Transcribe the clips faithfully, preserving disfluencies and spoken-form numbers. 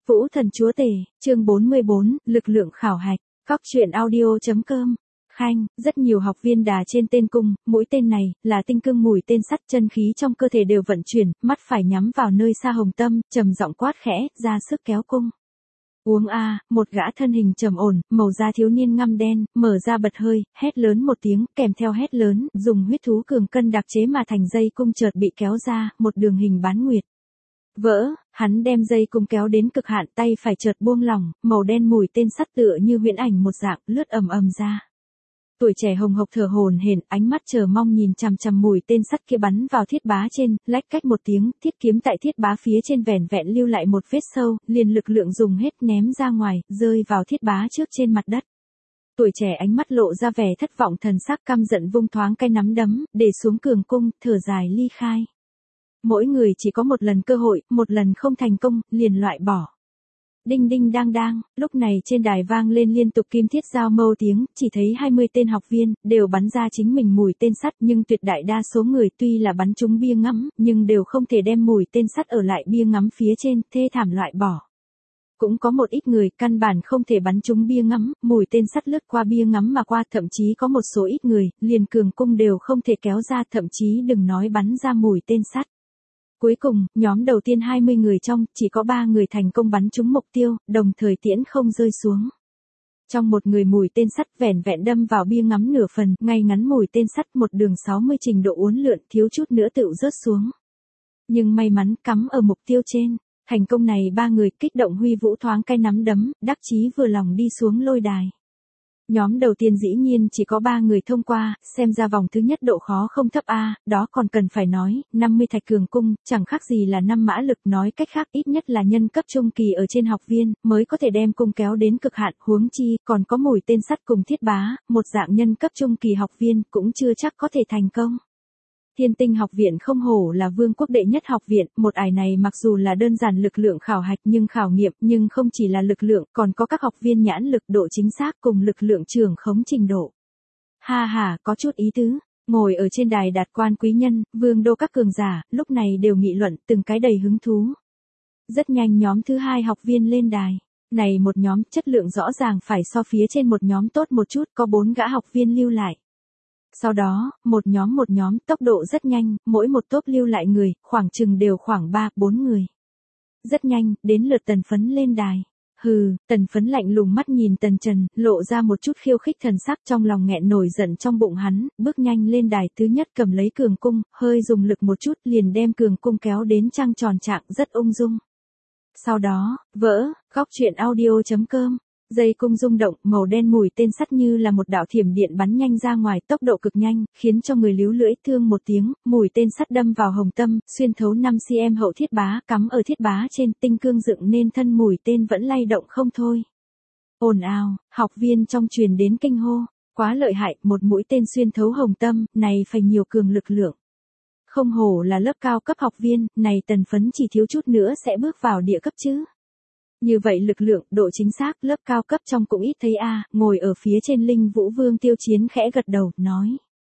Vũ thần chúa tể, chương bốn mươi bốn, lực lượng khảo hạch, Cóc truyện audio.com. Khanh, rất nhiều học viên đà trên tên cung, mũi tên này, là tinh cương mùi tên sắt, chân khí trong cơ thể đều vận chuyển, mắt phải nhắm vào nơi xa hồng tâm, trầm giọng quát khẽ, ra sức kéo cung. Uống a, một gã thân hình trầm ổn, màu da thiếu niên ngăm đen, mở ra bật hơi, hét lớn một tiếng, kèm theo hét lớn, dùng huyết thú cường cân đặc chế mà thành dây cung chợt bị kéo ra, một đường hình bán nguyệt. Vỡ, hắn đem dây cung kéo đến cực hạn, tay phải chợt buông lỏng, màu đen mùi tên sắt tựa như huyễn ảnh một dạng, lướt ầm ầm ra. Tuổi trẻ hồng hộc thở hổn hển, ánh mắt chờ mong nhìn chằm chằm mùi tên sắt kia bắn vào thiết bá trên, lách cách một tiếng, thiết kiếm tại thiết bá phía trên vẻn vẹn lưu lại một vết sâu, liền lực lượng dùng hết ném ra ngoài, rơi vào thiết bá trước trên mặt đất. Tuổi trẻ ánh mắt lộ ra vẻ thất vọng, thần sắc căm giận, vung thoáng cái nắm đấm, để xuống cường cung, thở dài ly khai. Mỗi người chỉ có một lần cơ hội, một lần không thành công, liền loại bỏ. Đinh đinh đang đang, lúc này trên đài vang lên liên tục kim thiết giao mâu tiếng, chỉ thấy hai mươi tên học viên, đều bắn ra chính mình mùi tên sắt, nhưng tuyệt đại đa số người tuy là bắn trúng bia ngắm, nhưng đều không thể đem mùi tên sắt ở lại bia ngắm phía trên, thê thảm loại bỏ. Cũng có một ít người, căn bản không thể bắn trúng bia ngắm, mùi tên sắt lướt qua bia ngắm mà qua, thậm chí có một số ít người, liền cường cung đều không thể kéo ra, thậm chí đừng nói bắn ra mùi tên sắt. Cuối cùng, nhóm đầu tiên hai mươi người trong, chỉ có ba người thành công bắn trúng mục tiêu, đồng thời tiễn không rơi xuống. Trong một người mùi tên sắt vẻn vẹn đâm vào bia ngắm nửa phần, ngay ngắn mùi tên sắt một đường sáu mươi trình độ uốn lượn, thiếu chút nữa tựu rớt xuống. Nhưng may mắn cắm ở mục tiêu trên, thành công này ba người kích động huy vũ thoáng cái nắm đấm, đắc chí vừa lòng đi xuống lôi đài. Nhóm đầu tiên dĩ nhiên chỉ có ba người thông qua, xem ra vòng thứ nhất độ khó không thấp a, đó còn cần phải nói, năm mươi thạch cường cung, chẳng khác gì là năm mã lực, nói cách khác ít nhất là nhân cấp trung kỳ ở trên học viên, mới có thể đem cung kéo đến cực hạn, huống chi, còn có mùi tên sắt cùng thiết bá, một dạng nhân cấp trung kỳ học viên, cũng chưa chắc có thể thành công. Thiên Tinh học viện không hổ là vương quốc đệ nhất học viện, một ải này mặc dù là đơn giản lực lượng khảo hạch nhưng khảo nghiệm, nhưng không chỉ là lực lượng, còn có các học viên nhãn lực, độ chính xác cùng lực lượng trưởng khống trình độ. Ha ha, có chút ý tứ. Ngồi ở trên đài đạt quan quý nhân, vương đô các cường giả, lúc này đều nghị luận, từng cái đầy hứng thú. Rất nhanh nhóm thứ hai học viên lên đài. Này một nhóm, chất lượng rõ ràng phải so phía trên một nhóm tốt một chút, có bốn gã học viên lưu lại. Sau đó, một nhóm một nhóm, tốc độ rất nhanh, mỗi một tốp lưu lại người, khoảng chừng đều khoảng ba, bốn người. Rất nhanh, đến lượt Tần Phấn lên đài. Hừ, Tần Phấn lạnh lùng mắt nhìn Tần Trần, lộ ra một chút khiêu khích thần sắc, trong lòng nghẹn nổi giận trong bụng hắn, bước nhanh lên đài, thứ nhất cầm lấy cường cung, hơi dùng lực một chút, liền đem cường cung kéo đến trăng tròn trạng, rất ung dung. Sau đó, vỡ, Cóc truyện audio.com. Dây cung rung động, màu đen mùi tên sắt như là một đạo thiểm điện bắn nhanh ra ngoài, tốc độ cực nhanh, khiến cho người líu lưỡi thương một tiếng, mùi tên sắt đâm vào hồng tâm, xuyên thấu năm xăng-ti-mét hậu thiết bá, cắm ở thiết bá trên, tinh cương dựng nên thân mùi tên vẫn lay động không thôi. Ồn ào, học viên trong truyền đến kinh hô, quá lợi hại, một mũi tên xuyên thấu hồng tâm, này phải nhiều cường lực lượng. Không hổ là lớp cao cấp học viên, này Tần Phấn chỉ thiếu chút nữa sẽ bước vào địa cấp chứ. Như vậy lực lượng, độ chính xác, lớp cao cấp trong cũng ít thấy a. Ngồi ở phía trên Linh Vũ Vương Tiêu Chiến khẽ gật đầu, nói.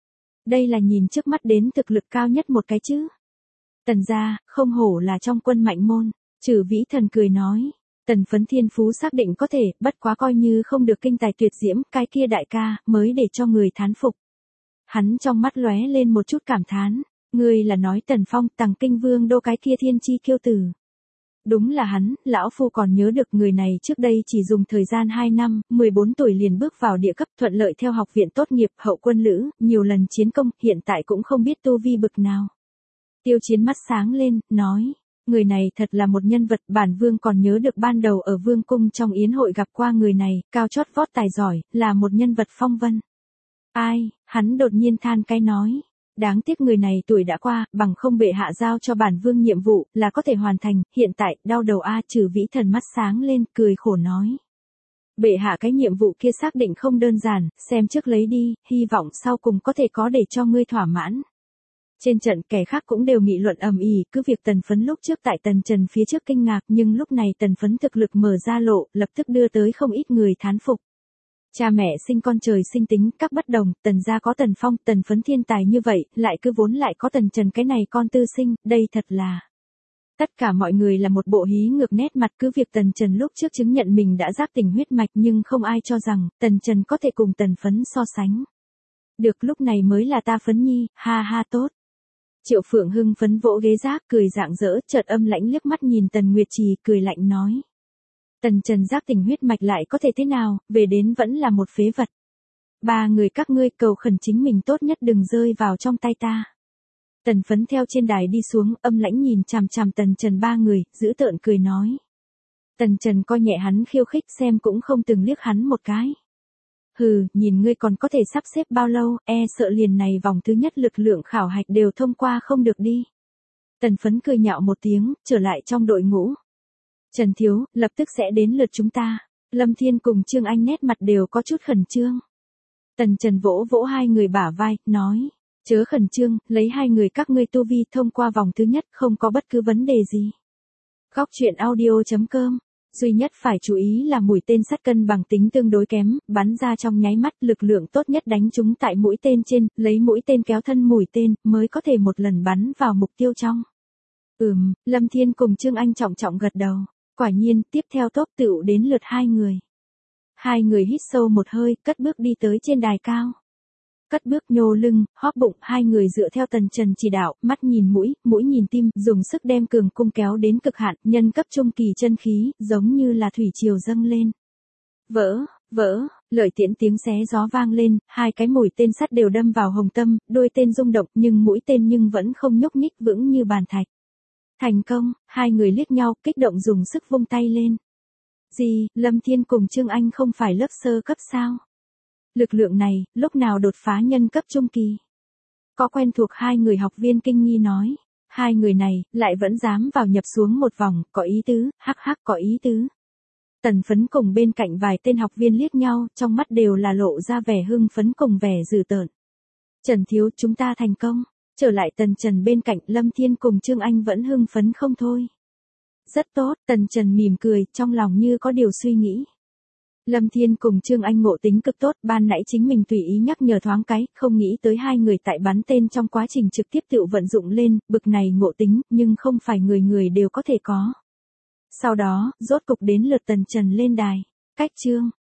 Đây là nhìn trước mắt đến thực lực cao nhất một cái chứ. Tần gia, không hổ là trong quân mạnh môn, Trừ Vĩ Thần cười nói. Tần Phấn thiên phú xác định có thể, bất quá coi như không được kinh tài tuyệt diễm, cái kia đại ca, mới để cho người thán phục. Hắn trong mắt lóe lên một chút cảm thán, ngươi là nói Tần Phong, Tằng Kinh Vương đô cái kia thiên chi kiêu tử. Đúng là hắn, lão phu còn nhớ được người này trước đây chỉ dùng thời gian hai năm, mười bốn tuổi liền bước vào địa cấp, thuận lợi theo học viện tốt nghiệp, hậu quân lữ, nhiều lần chiến công, hiện tại cũng không biết tu vi bực nào. Tiêu Chiến mắt sáng lên, nói, người này thật là một nhân vật, bản vương còn nhớ được ban đầu ở vương cung trong yến hội gặp qua người này, cao chót vót tài giỏi, là một nhân vật phong vân. Ai, hắn đột nhiên than cái nói. Đáng tiếc người này tuổi đã qua, bằng không bệ hạ giao cho bản vương nhiệm vụ, là có thể hoàn thành, hiện tại, đau đầu a. Trừ Vĩ Thần mắt sáng lên, cười khổ nói. Bệ hạ cái nhiệm vụ kia xác định không đơn giản, xem trước lấy đi, hy vọng sau cùng có thể có để cho ngươi thỏa mãn. Trên trận kẻ khác cũng đều nghị luận ầm ĩ, cứ việc Tần Phấn lúc trước tại Tần Trần phía trước kinh ngạc, nhưng lúc này Tần Phấn thực lực mở ra lộ, lập tức đưa tới không ít người thán phục. Cha mẹ sinh con trời sinh tính, các bất đồng, Tần gia có Tần Phong, Tần Phấn thiên tài như vậy, lại cứ vốn lại có Tần Trần cái này con tư sinh, đây thật là Tất cả mọi người là một bộ hí ngược nét mặt, cứ việc Tần Trần lúc trước chứng nhận mình đã giác tỉnh huyết mạch nhưng không ai cho rằng Tần Trần có thể cùng Tần Phấn so sánh. Được, lúc này mới là ta Phấn Nhi, ha ha tốt. Triệu Phượng hưng phấn vỗ ghế giác cười rạng rỡ, chợt âm lãnh liếc mắt nhìn Tần Nguyệt Trì cười lạnh nói. Tần Trần giác tỉnh huyết mạch lại có thể thế nào, về đến vẫn là một phế vật. Ba người các ngươi cầu khẩn chính mình tốt nhất đừng rơi vào trong tay ta. Tần Phấn theo trên đài đi xuống, âm lãnh nhìn chằm chằm Tần Trần ba người, giữ tợn cười nói. Tần Trần coi nhẹ hắn khiêu khích xem cũng không từng liếc hắn một cái. Hừ, nhìn ngươi còn có thể sắp xếp bao lâu, e sợ liền này vòng thứ nhất lực lượng khảo hạch đều thông qua không được đi. Tần Phấn cười nhạo một tiếng, trở lại trong đội ngũ. Trần Thiếu, lập tức sẽ đến lượt chúng ta. Lâm Thiên cùng Trương Anh nét mặt đều có chút khẩn trương. Tần Trần vỗ vỗ hai người bả vai, nói. Chớ khẩn trương, lấy hai người các ngươi tu vi thông qua vòng thứ nhất không có bất cứ vấn đề gì. Góc truyện audio chấm com. Duy nhất phải chú ý là mũi tên sắt cân bằng tính tương đối kém, bắn ra trong nháy mắt, lực lượng tốt nhất đánh trúng tại mũi tên trên, lấy mũi tên kéo thân mũi tên, mới có thể một lần bắn vào mục tiêu trong. Ừm, Lâm Thiên cùng Trương Anh trọng trọng gật đầu. Quả nhiên, tiếp theo top tựu đến lượt hai người. Hai người hít sâu một hơi, cất bước đi tới trên đài cao. Cất bước nhô lưng, hóp bụng, hai người dựa theo Tần Trần chỉ đạo, mắt nhìn mũi, mũi nhìn tim, dùng sức đem cường cung kéo đến cực hạn, nhân cấp trung kỳ chân khí, giống như là thủy triều dâng lên. Vỡ, vỡ, lợi tiễn tiếng xé gió vang lên, hai cái mũi tên sắt đều đâm vào hồng tâm, đôi tên rung động nhưng mũi tên nhưng vẫn không nhúc nhích vững như bàn thạch. Thành công, hai người liếc nhau, kích động dùng sức vung tay lên. Gì, Lâm Thiên cùng Trương Anh không phải lớp sơ cấp sao? Lực lượng này, lúc nào đột phá nhân cấp trung kỳ? Có quen thuộc hai người học viên kinh nghi nói. Hai người này, lại vẫn dám vào nhập xuống một vòng, có ý tứ, hắc hắc có ý tứ. Tần Phấn cùng bên cạnh vài tên học viên liếc nhau, trong mắt đều là lộ ra vẻ hưng phấn cùng vẻ dữ tợn. Trần Thiếu, chúng ta thành công. Trở lại Tần Trần bên cạnh, Lâm Thiên cùng Trương Anh vẫn hưng phấn không thôi. Rất tốt, Tần Trần mỉm cười, trong lòng như có điều suy nghĩ. Lâm Thiên cùng Trương Anh ngộ tính cực tốt, ban nãy chính mình tùy ý nhắc nhở thoáng cái, không nghĩ tới hai người tại bắn tên trong quá trình trực tiếp tự vận dụng lên, bực này ngộ tính, nhưng không phải người người đều có thể có. Sau đó, rốt cục đến lượt Tần Trần lên đài. Cách chương,